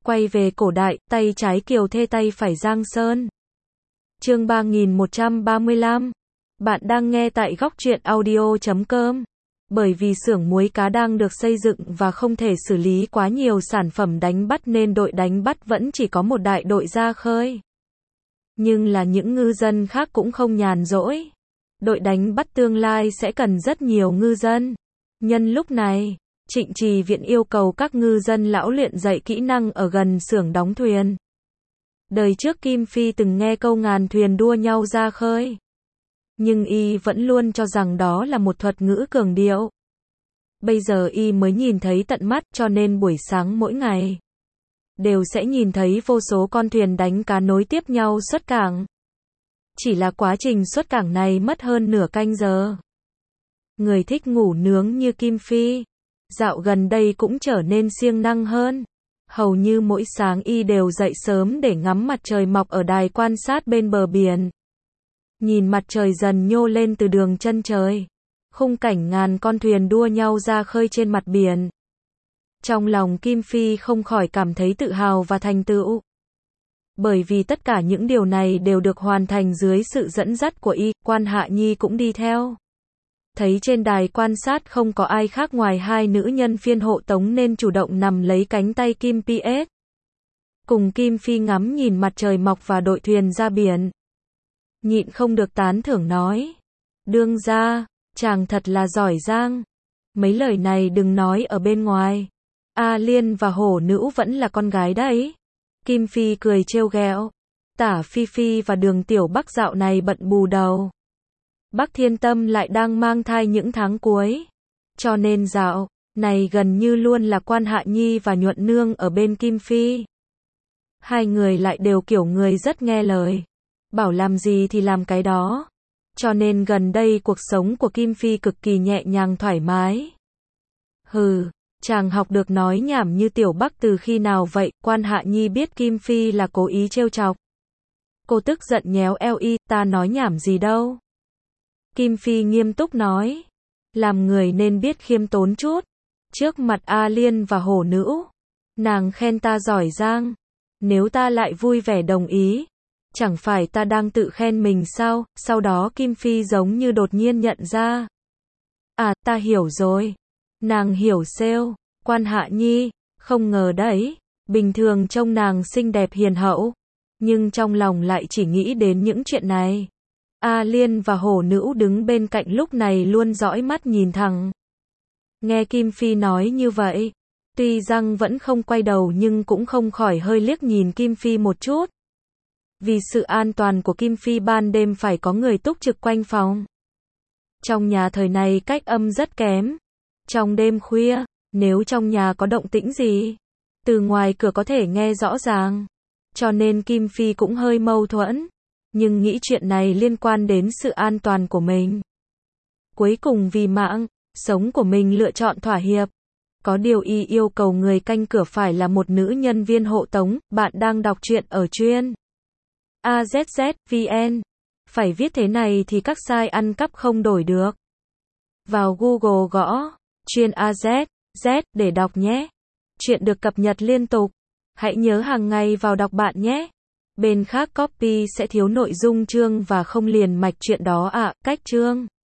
Quay về cổ đại, tay trái Kiều Thê tay phải Giang Sơn. Chương 3135. Bạn đang nghe tại góc truyện audio.com. Bởi vì xưởng muối cá đang được xây dựng và không thể xử lý quá nhiều sản phẩm đánh bắt nên đội đánh bắt vẫn chỉ có một đại đội ra khơi. Nhưng là những ngư dân khác cũng không nhàn rỗi. Đội đánh bắt tương lai sẽ cần rất nhiều ngư dân. Nhân lúc này, Trịnh Trì Viện yêu cầu các ngư dân lão luyện dạy kỹ năng ở gần xưởng đóng thuyền. Đời trước Kim Phi từng nghe câu ngàn thuyền đua nhau ra khơi. Nhưng y vẫn luôn cho rằng đó là một thuật ngữ cường điệu. Bây giờ y mới nhìn thấy tận mắt, cho nên buổi sáng mỗi ngày đều sẽ nhìn thấy vô số con thuyền đánh cá nối tiếp nhau xuất cảng. Chỉ là quá trình xuất cảng này mất hơn nửa canh giờ. Người thích ngủ nướng như Kim Phi, dạo gần đây cũng trở nên siêng năng hơn. Hầu như mỗi sáng y đều dậy sớm để ngắm mặt trời mọc ở đài quan sát bên bờ biển. Nhìn mặt trời dần nhô lên từ đường chân trời. Khung cảnh ngàn con thuyền đua nhau ra khơi trên mặt biển. Trong lòng Kim Phi không khỏi cảm thấy tự hào và thành tựu. Bởi vì tất cả những điều này đều được hoàn thành dưới sự dẫn dắt của y, Quan Hạ Nhi cũng đi theo. Thấy trên đài quan sát không có ai khác ngoài hai nữ nhân viên hộ tống nên chủ động nằm lấy cánh tay Kim PS. Cùng Kim Phi ngắm nhìn mặt trời mọc và đội thuyền ra biển. Nhịn không được tán thưởng nói. Đương gia, chàng thật là giỏi giang. Mấy lời này đừng nói ở bên ngoài. A Liên và Hổ Nữ vẫn là con gái đấy. Kim Phi cười trêu ghẹo. Tả Phi Phi và Đường Tiểu Bắc dạo này bận bù đầu. Bắc Thiên Tâm lại đang mang thai những tháng cuối. Cho nên dạo này gần như luôn là Quan Hạ Nhi và Nhuận Nương ở bên Kim Phi. Hai người lại đều kiểu người rất nghe lời. Bảo làm gì thì làm cái đó. Cho nên gần đây cuộc sống của Kim Phi cực kỳ nhẹ nhàng thoải mái. Hừ, chàng học được nói nhảm như Tiểu Bắc từ khi nào vậy? Quan Hạ Nhi biết Kim Phi là cố ý trêu chọc. Cô tức giận nhéo eo y, ta nói nhảm gì đâu. Kim Phi nghiêm túc nói. Làm người nên biết khiêm tốn chút. Trước mặt A Liên và Hổ Nữ, nàng khen ta giỏi giang. Nếu ta lại vui vẻ đồng ý, chẳng phải ta đang tự khen mình sao? Sau đó Kim Phi giống như đột nhiên nhận ra. À, ta hiểu rồi. Nàng hiểu sale. Quan Hạ Nhi, không ngờ đấy. Bình thường trông nàng xinh đẹp hiền hậu, nhưng trong lòng lại chỉ nghĩ đến những chuyện này. A Liên và Hổ Nữ đứng bên cạnh lúc này luôn dõi mắt nhìn thẳng. Nghe Kim Phi nói như vậy, tuy rằng vẫn không quay đầu nhưng cũng không khỏi hơi liếc nhìn Kim Phi một chút. Vì sự an toàn của Kim Phi ban đêm phải có người túc trực quanh phòng. Trong nhà thời này cách âm rất kém. Trong đêm khuya, nếu trong nhà có động tĩnh gì, từ ngoài cửa có thể nghe rõ ràng. Cho nên Kim Phi cũng hơi mâu thuẫn. Nhưng nghĩ chuyện này liên quan đến sự an toàn của mình. Cuối cùng vì mạng sống của mình lựa chọn thỏa hiệp. Có điều y yêu cầu người canh cửa phải là một nữ nhân viên hộ tống. Bạn đang đọc truyện ở chuyên AZZ.vn. Phải viết thế này thì các site ăn cắp không đổi được. Vào Google gõ chuyên AZZ để đọc nhé. Chuyện được cập nhật liên tục. Hãy nhớ hàng ngày vào đọc bạn nhé. Bên khác copy sẽ thiếu nội dung chương và không liền mạch chuyện đó ạ. Cách chương